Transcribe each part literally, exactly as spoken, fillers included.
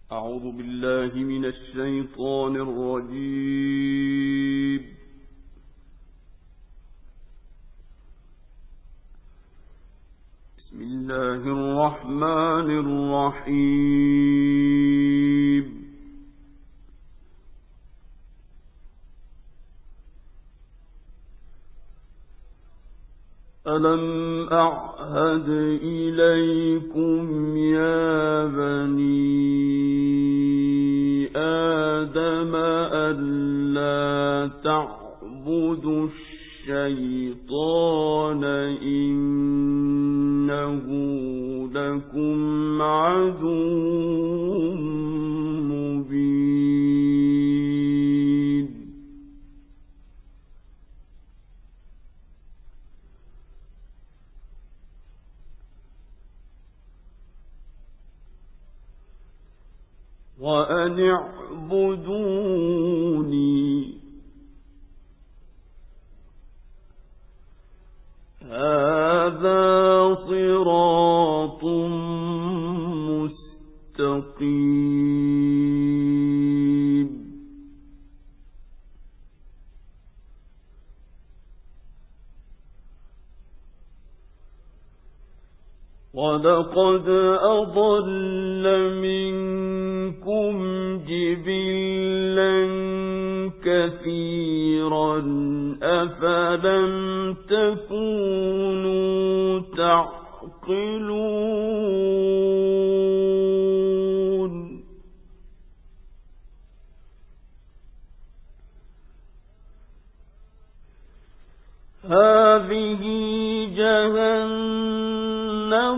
أعوذ بالله من الشيطان الرجيم. بسم الله الرحمن الرحيم. ألم أعهد إليكم يا بني آدم ألا تعبدوا الشيطان إنه لكم عدو مبين. وأن اعبدوني هذا صراط مستقيم. ولقد أضل منكم جبلا كثيرا أفلم تكونوا تعقلون. هذه جهنم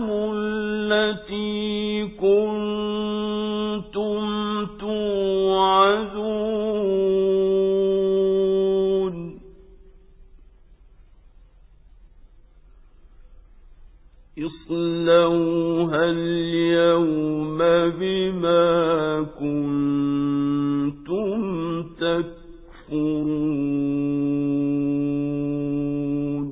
التي كنتم توعدون. اصلوها اليوم بما كنتم تكفرون.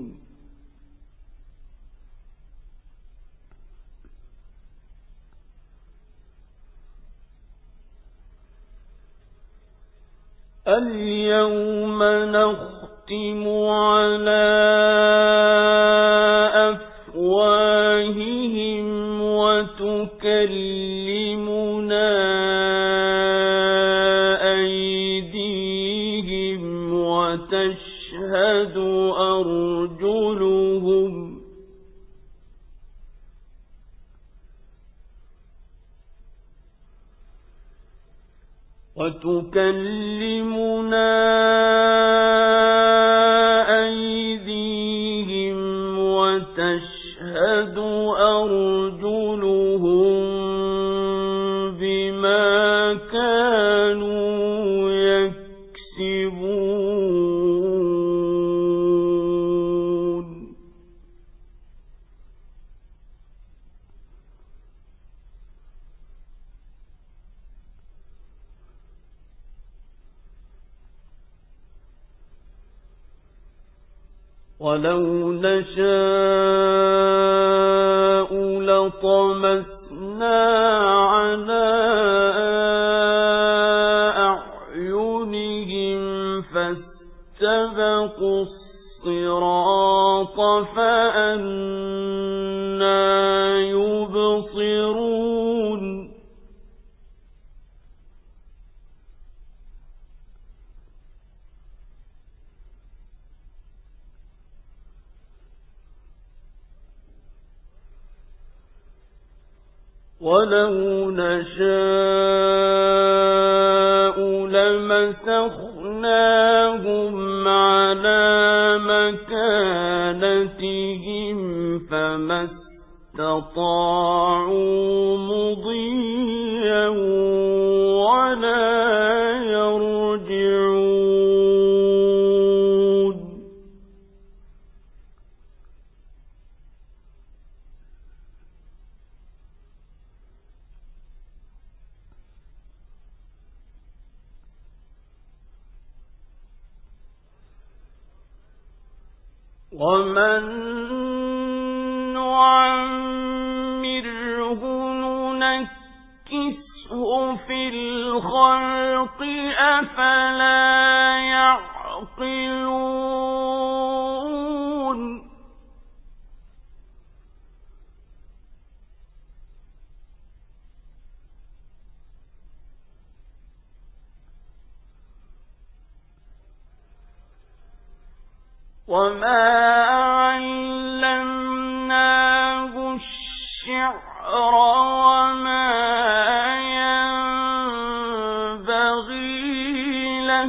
اليوم نختم على أفواههم وتكلمنا أيديهم وتشهد أرجلهم وتكلمنا أيديهم وتشهد أرجلهم بما كانوا يكسبون. ولو نشاء لطمسنا على أعينهم فاستبقوا الصراط فأنى يبصرون. ولو نشاء لمسخناهم على مكانتهم فما استطاعوا مضيا ولا يرجعون. ومن نعمره ننكسه في الخلق أفلا يعقلون وما علمناه الشعر وما ينبغي له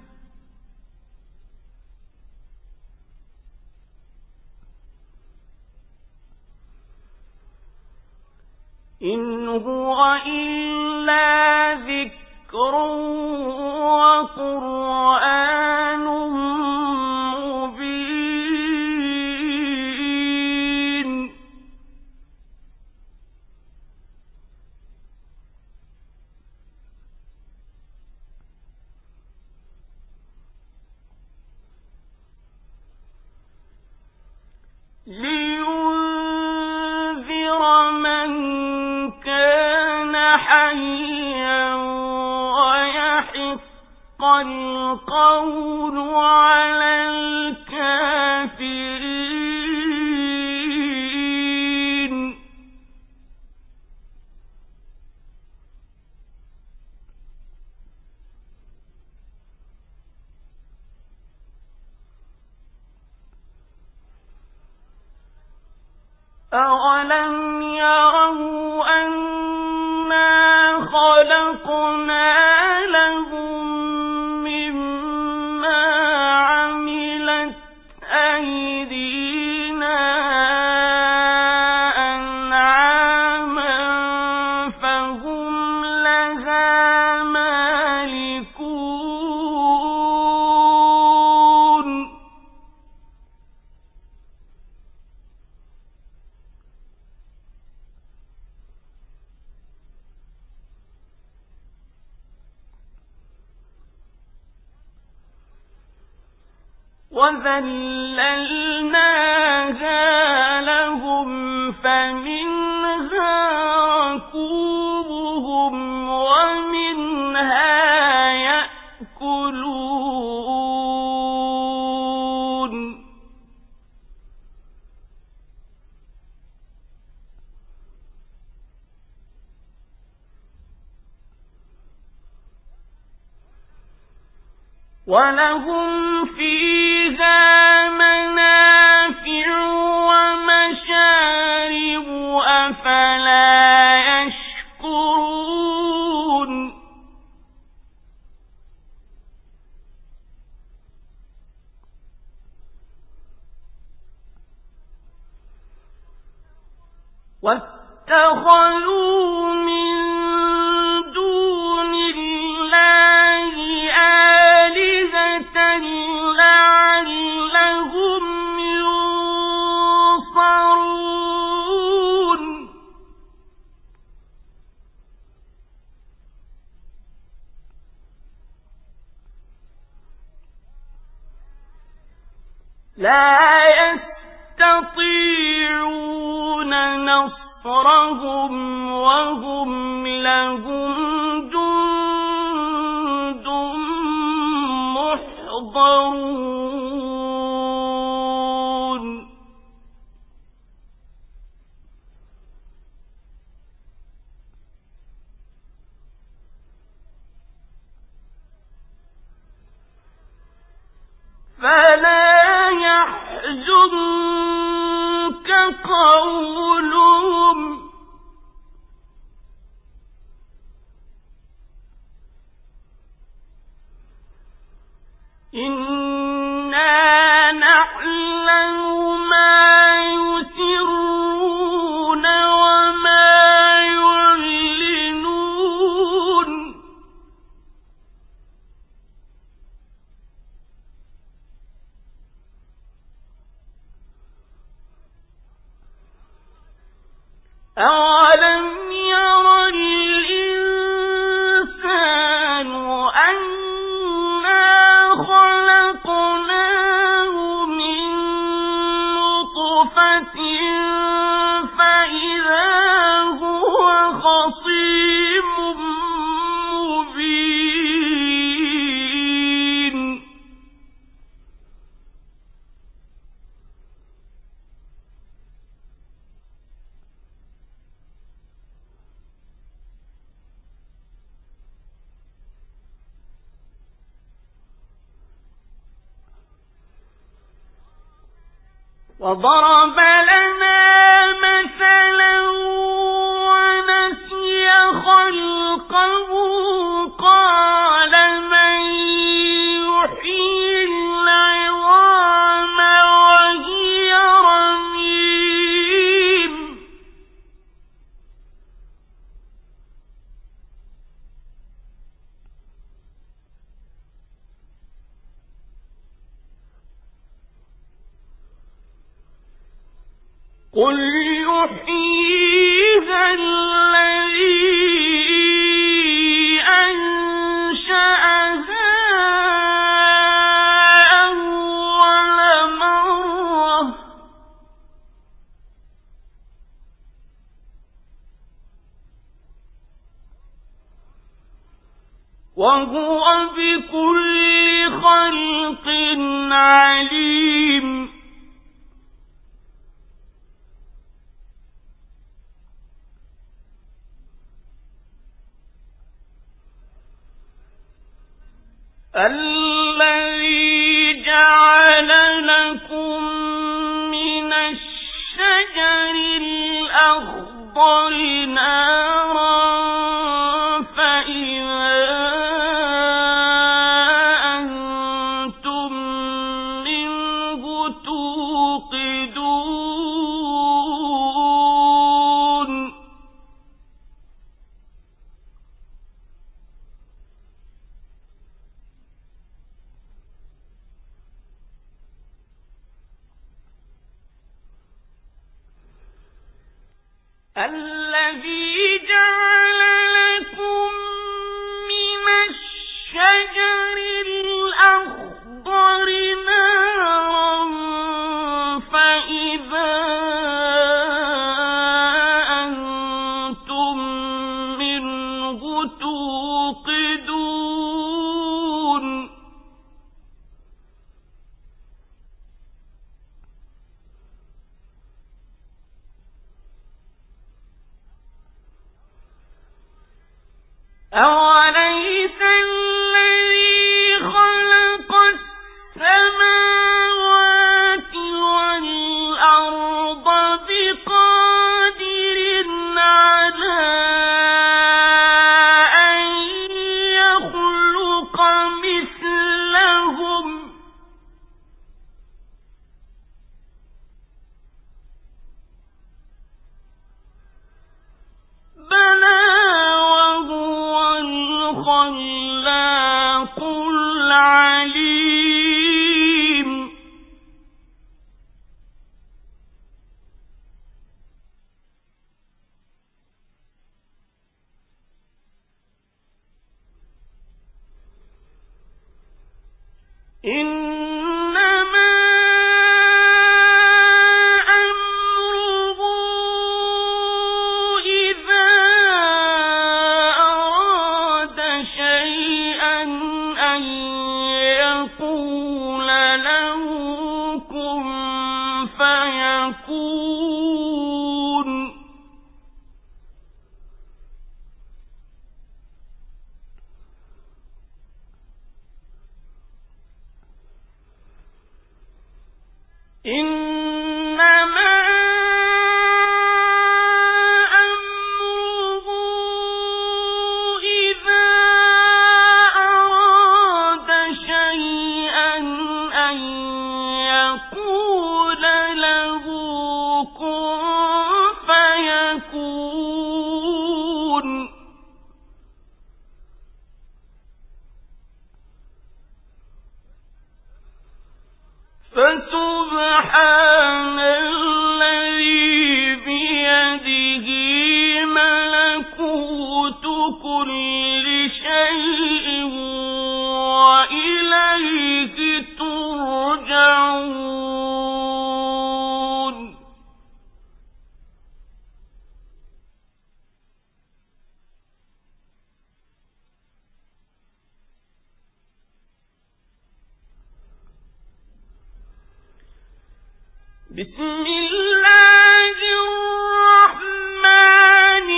إن هو إلا ذكر وقرآن مبين لينذر من كان حيا ويحق القول على الكافرين أولم يروا أنا خلقنا لهم مما عملت أيدينا أنعاما فهم لها مالكون وذللناها لهم فمنها ركوبهم ومنها يأكلون ولهم فيها منافع ومشارب أفلا يشكرون واتخذوا من دون الله آلهة لعلهم ينصرون لا يستطيعون نصرهم وهم لهم جند محضرون فلا يحزنك قولهم إنا نعلم ما يسرون وما يعلنون وضرب لنا مثلا ونسي خلقه قال من يحيي العظام وهي رميم قل يحييها الذي أنشأها أول مرة وهو بكل خلق عليم الذي جعل لكم من الشجر الأخضر نارا فإذا أنتم منه توقدون الذي جعل لكم من الشجر الأخضر نارا فإذا أنتم منه توقدون أوليس الذي خلق السماوات والأرض بقادر على أن يخلق مثلهم بلى الخلاق العليم إنما أمره إذا أراد شيئا أن يقول له كن فيكون إنما أمره إذا أراد شيئا أن يقول له كن فيكون فسبحان الذي بيده ملكوت كل شيء وإليه ترجعون بسم الله الرحمن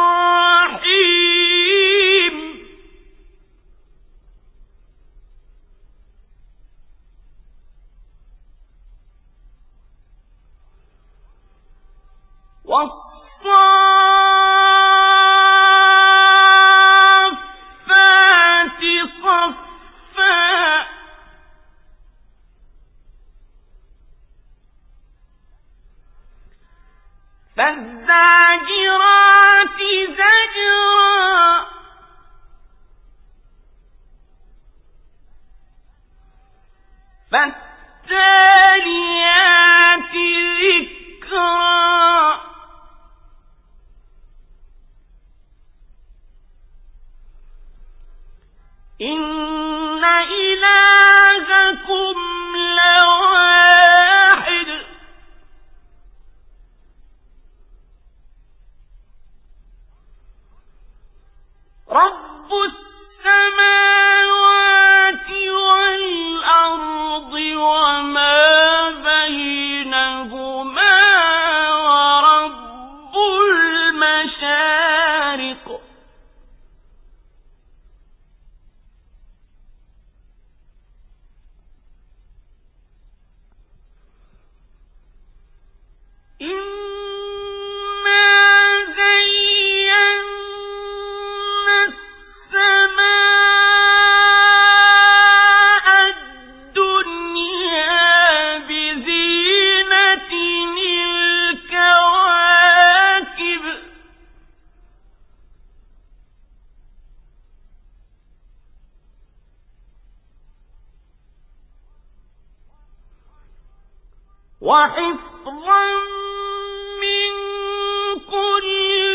الرحيم فالتاليات ذكرا إن إلهكم لواحد رب السماوات والأرض وما بينهما ورب المشارق وحفظا من كل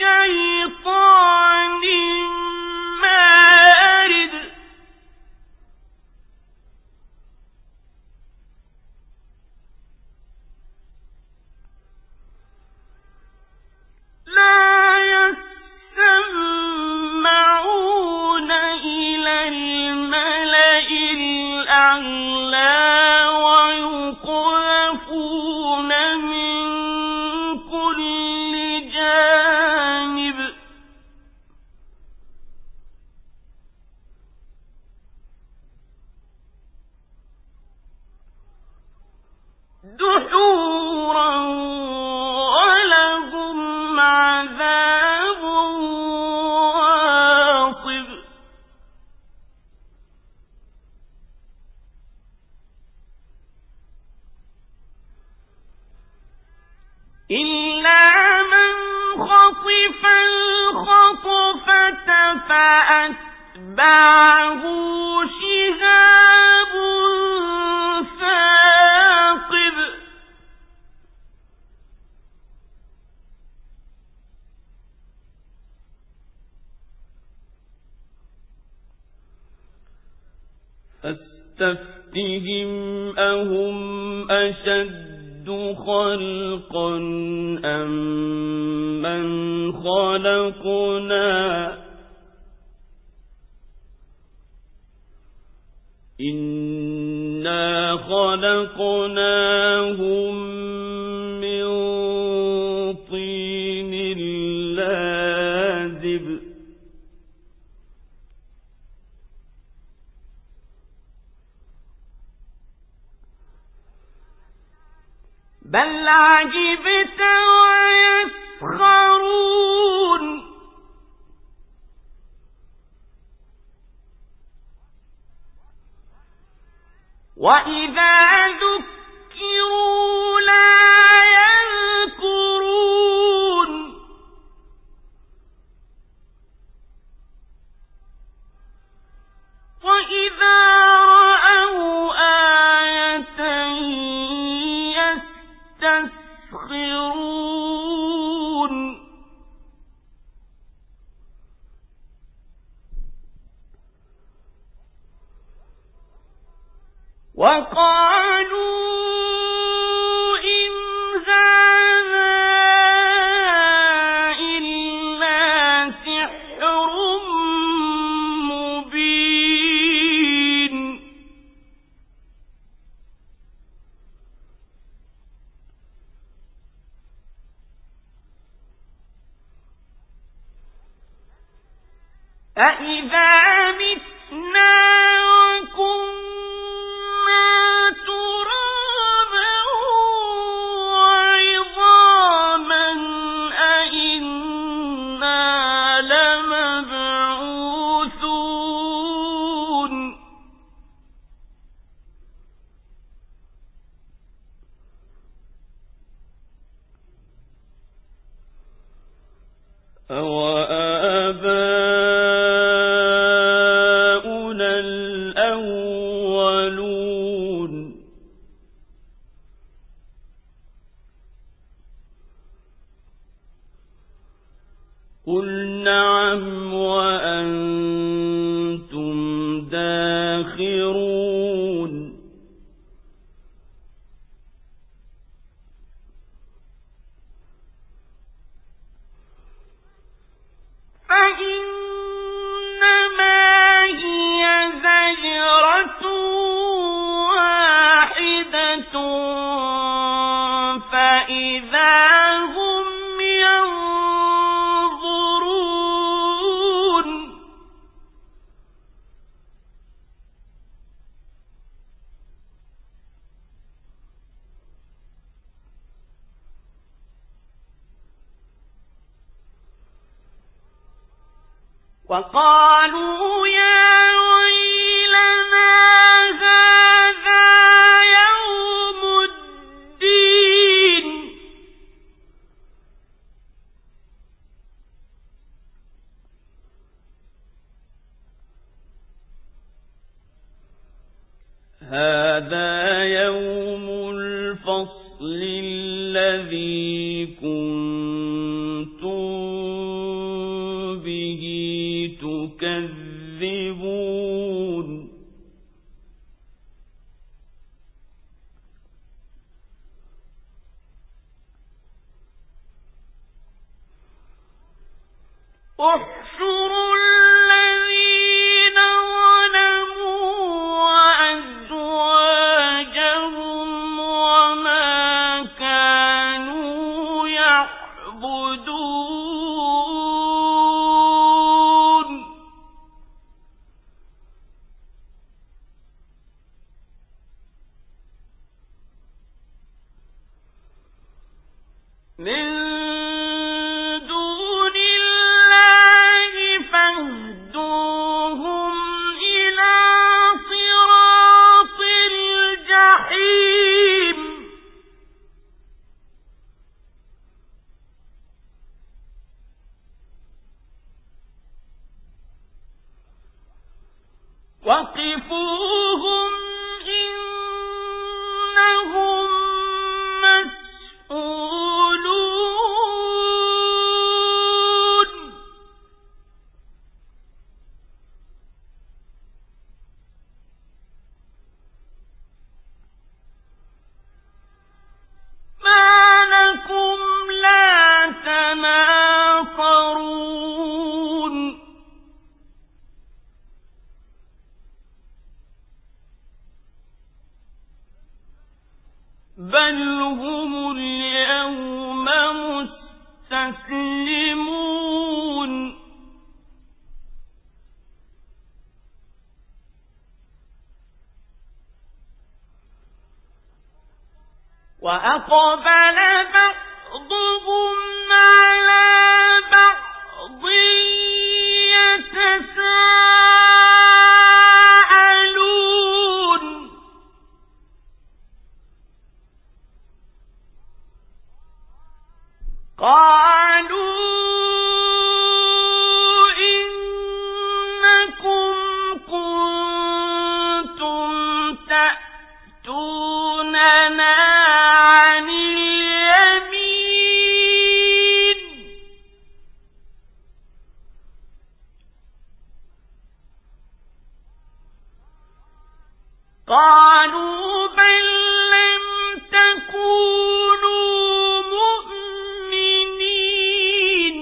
شيطان مارد لا يسمعون إلى الملأ الأعلى دحورا ولهم عذاب واصب إلا من خطف الخطفة فأتبعه شهاب ثاقب فاستفتهم أهم أشد خلقا أم من خلقنا إنا خلقناهم من طين لازب بل عجبت ويسخرون وإذا ذكروا لا يذكرون وإذا رأوا آية يستسخرون وقالوا إن هذا إلا سحر مبين أإذا متنا وكنا ترابا وعظاما أإنا لمبعوثون أوآباؤنا الأولون قل نعم وأنتم داخرون فإنما هي زجرة واحدة فإذا هم ينظرون وقالوا يا ويلنا هذا يوم الدين هذا يوم الفصل الذي كنتم به تكذبون احشروا الذين ظلموا وأزواجهم وما كانوا يعبدون من دون الله فاهدوهم إلى صراط الجحيم وقفوهم إنهم مسؤولون ما لكم لا تناصرون بل هم اليوم مستسلمون وأقبل بعضهم على بعض يتساءلون قالوا إنكم كنتم تأتوننا عن اليمين قالوا بل لم تكونوا مؤمنين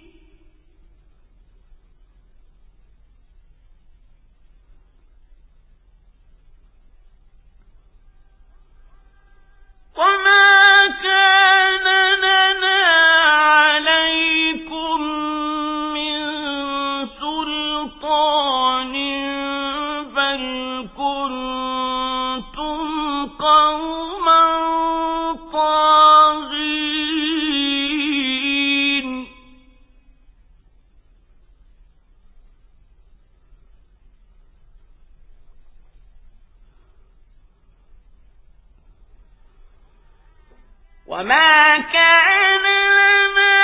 وما كان لنا عليكم من سلطان بل كنتم قوما طاغين وما كان لنا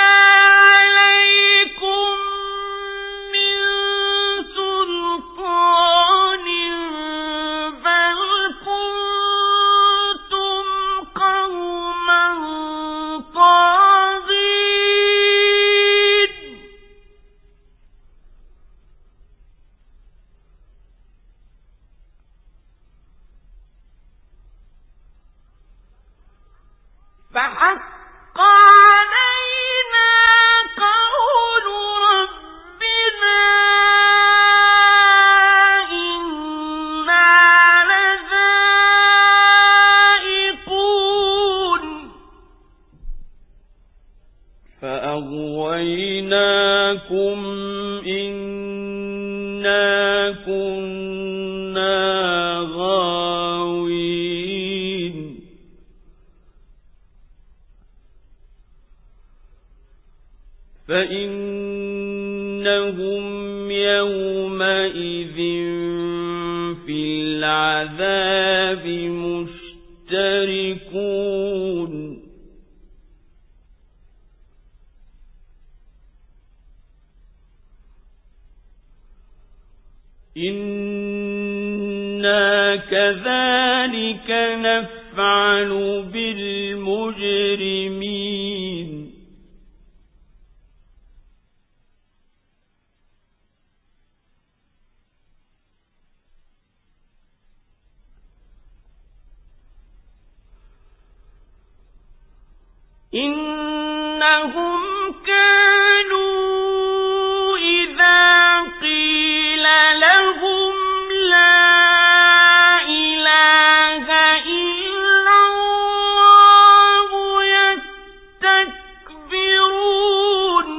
عليكم من سلطان بل كنتم قوما طاغين لكم إنا كنا غاوين فإنهم يومئذ في العذاب مشتركون إنا كذلك نفعل بالمجرمين إنهم كانوا إذا قيل لهم لا إله إلا الله يستكبرون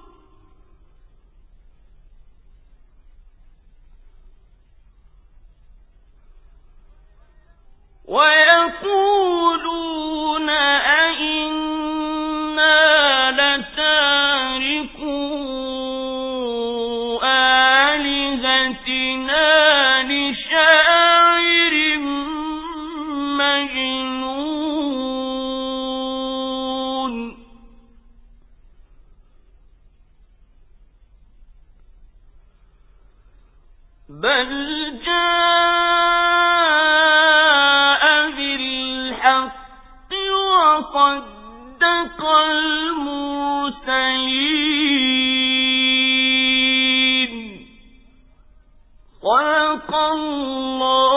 ويقولون أئنا لتاركو آلهتنا لشاعر مجنون بل جاء بالحق وصدق المرسلين صدق الله